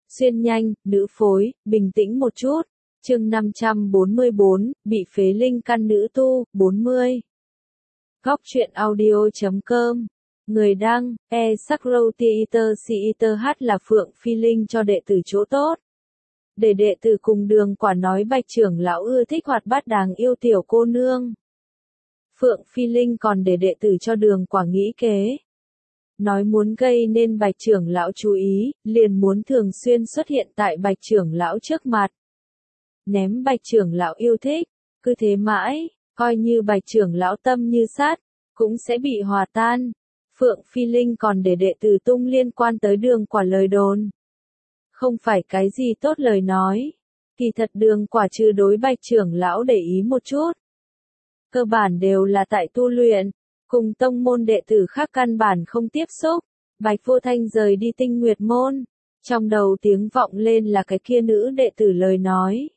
Xuyên nhanh, nữ phối, bình tĩnh một chút. Chương 544, bị phế linh căn nữ tu, 40. Góc truyện audio.com. Người đăng, E-Sakrotiiter là Phượng Phi Linh cho đệ tử chỗ tốt. Để đệ tử cùng Đường Quả nói Bạch trưởng lão ưa thích hoạt bát đáng yêu tiểu cô nương. Phượng Phi Linh còn để đệ tử cho Đường Quả nghĩ kế. Nói muốn gây nên Bạch trưởng lão chú ý, liền muốn thường xuyên xuất hiện tại Bạch trưởng lão trước mặt. Ném Bạch trưởng lão yêu thích, cứ thế mãi, coi như Bạch trưởng lão tâm như sắt, cũng sẽ bị hòa tan. Phượng Phi Linh còn để đệ tử tung liên quan tới Đường Quả lời đồn. Không phải cái gì tốt lời nói. Kỳ thật Đường Quả trừ đối Bạch trưởng lão để ý một chút. Cơ bản đều là tại tu luyện, cùng tông môn đệ tử khác căn bản không tiếp xúc. Bạch Vô Thanh rời đi Tinh Nguyệt môn, trong đầu tiếng vọng lên là cái kia nữ đệ tử lời nói.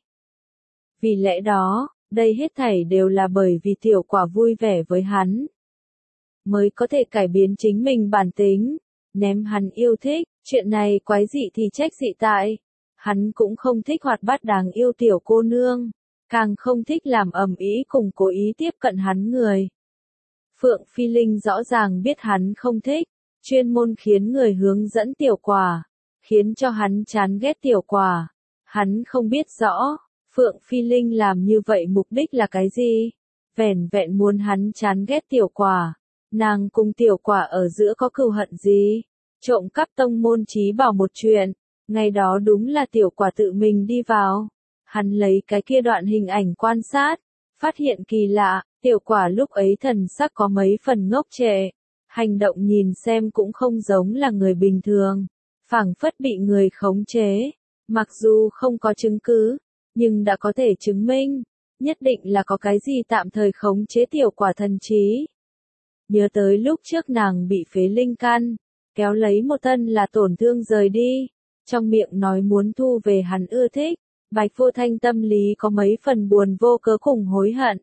Vì lẽ đó, đây hết thảy đều là bởi vì Tiểu Quả vui vẻ với hắn, mới có thể cải biến chính mình bản tính, ném hắn yêu thích. Chuyện này quái dị thì trách dị tại, hắn cũng không thích hoạt bát đáng yêu tiểu cô nương, càng không thích làm ầm ĩ cùng cố ý tiếp cận hắn người. Phượng Phi Linh rõ ràng biết hắn không thích, chuyên môn khiến người hướng dẫn Tiểu Quả, khiến cho hắn chán ghét Tiểu Quả. Hắn không biết rõ, Phượng Phi Linh làm như vậy mục đích là cái gì? Vẻn vẹn muốn hắn chán ghét Tiểu Quả. Nàng cùng Tiểu Quả ở giữa có cừu hận gì? Trộm cắp tông môn trí bảo một chuyện, ngày đó đúng là Tiểu Quả tự mình đi vào. Hắn lấy cái kia đoạn hình ảnh quan sát, phát hiện kỳ lạ, Tiểu Quả lúc ấy thần sắc có mấy phần ngốc trệ, hành động nhìn xem cũng không giống là người bình thường, phảng phất bị người khống chế. Mặc dù không có chứng cứ, nhưng đã có thể chứng minh, nhất định là có cái gì tạm thời khống chế Tiểu Quả thần trí. Nhớ tới lúc trước nàng bị phế linh căn, kéo lấy một thân là tổn thương rời đi, trong miệng nói muốn thu về hắn ưa thích, Bạch Vô Thanh tâm lý có mấy phần buồn vô cớ cùng hối hận.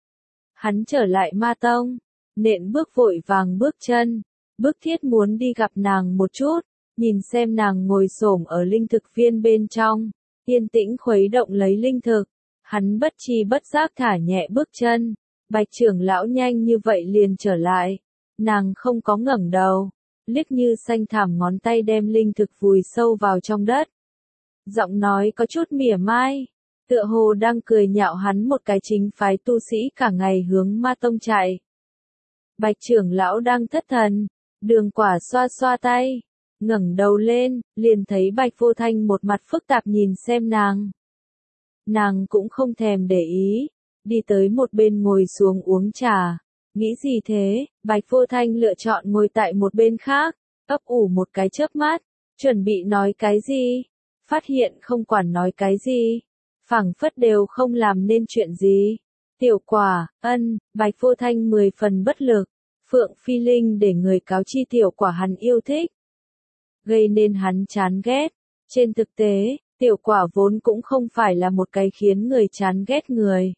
Hắn trở lại Ma Tông, nện bước vội vàng bước chân, bức thiết muốn đi gặp nàng một chút, nhìn xem nàng ngồi xổm ở linh thực viên bên trong, yên tĩnh khuấy động lấy linh thực. Hắn bất tri bất giác thả nhẹ bước chân, Bạch trưởng lão nhanh như vậy liền trở lại, nàng không có ngẩng đầu, liếc như xanh thảm ngón tay đem linh thực vùi sâu vào trong đất. Giọng nói có chút mỉa mai, tựa hồ đang cười nhạo hắn một cái chính phái tu sĩ cả ngày hướng Ma Tông chạy. Bạch trưởng lão đang thất thần, Đường Quả xoa xoa tay, ngẩng đầu lên, liền thấy Bạch Vô Thanh một mặt phức tạp nhìn xem nàng. Nàng cũng không thèm để ý, đi tới một bên ngồi xuống uống trà. Nghĩ gì thế? Bạch Vô Thanh lựa chọn ngồi tại một bên khác, ấp ủ một cái chớp mắt, chuẩn bị nói cái gì, phát hiện không quản nói cái gì, phảng phất đều không làm nên chuyện gì. Tiểu Quả, Bạch Vô Thanh 10 phần bất lực, Phượng Phi Linh để người cáo chi Tiểu Quả hắn yêu thích, gây nên hắn chán ghét. Trên thực tế, Tiểu Quả vốn cũng không phải là một cái khiến người chán ghét người.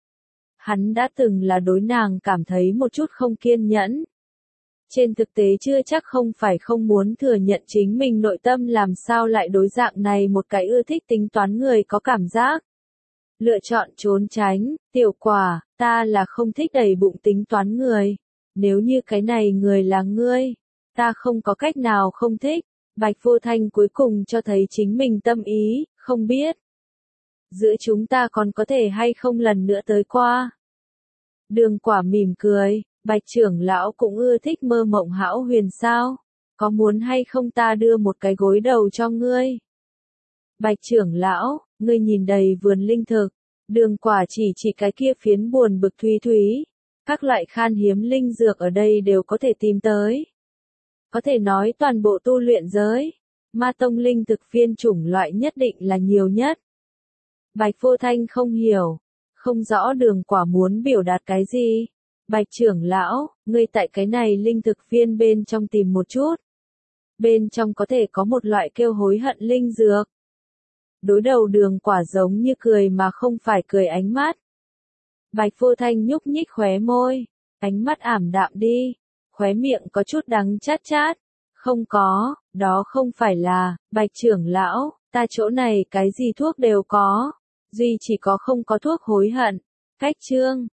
Hắn đã từng là đối nàng cảm thấy một chút không kiên nhẫn. Trên thực tế chưa chắc không phải không muốn thừa nhận chính mình nội tâm làm sao lại đối dạng này một cái ưa thích tính toán người có cảm giác. Lựa chọn trốn tránh, Tiểu Quả, ta là không thích đầy bụng tính toán người. Nếu như cái này người là ngươi, ta không có cách nào không thích. Bạch Vô Thanh cuối cùng cho thấy chính mình tâm ý, không biết giữa chúng ta còn có thể hay không lần nữa tới qua. Đường Quả mỉm cười, Bạch trưởng lão cũng ưa thích mơ mộng hão huyền sao, có muốn hay không ta đưa một cái gối đầu cho ngươi. Bạch trưởng lão, ngươi nhìn đầy vườn linh thực, Đường Quả chỉ cái kia phiến buồn bực thúy thúy, các loại khan hiếm linh dược ở đây đều có thể tìm tới. Có thể nói toàn bộ tu luyện giới, Ma Tông linh thực viên chủng loại nhất định là nhiều nhất. Bạch Vô Thanh không hiểu, không rõ Đường Quả muốn biểu đạt cái gì. Bạch trưởng lão, ngươi tại cái này linh thực viên bên trong tìm một chút. Bên trong có thể có một loại kêu hối hận linh dược. Đối đầu Đường Quả giống như cười mà không phải cười ánh mắt. Bạch Vô Thanh nhúc nhích khóe môi, ánh mắt ảm đạm đi, khóe miệng có chút đắng chát chát. Không có, đó không phải là, Bạch trưởng lão, ta chỗ này cái gì thuốc đều có, duy chỉ có không có thuốc hối hận. Khách trương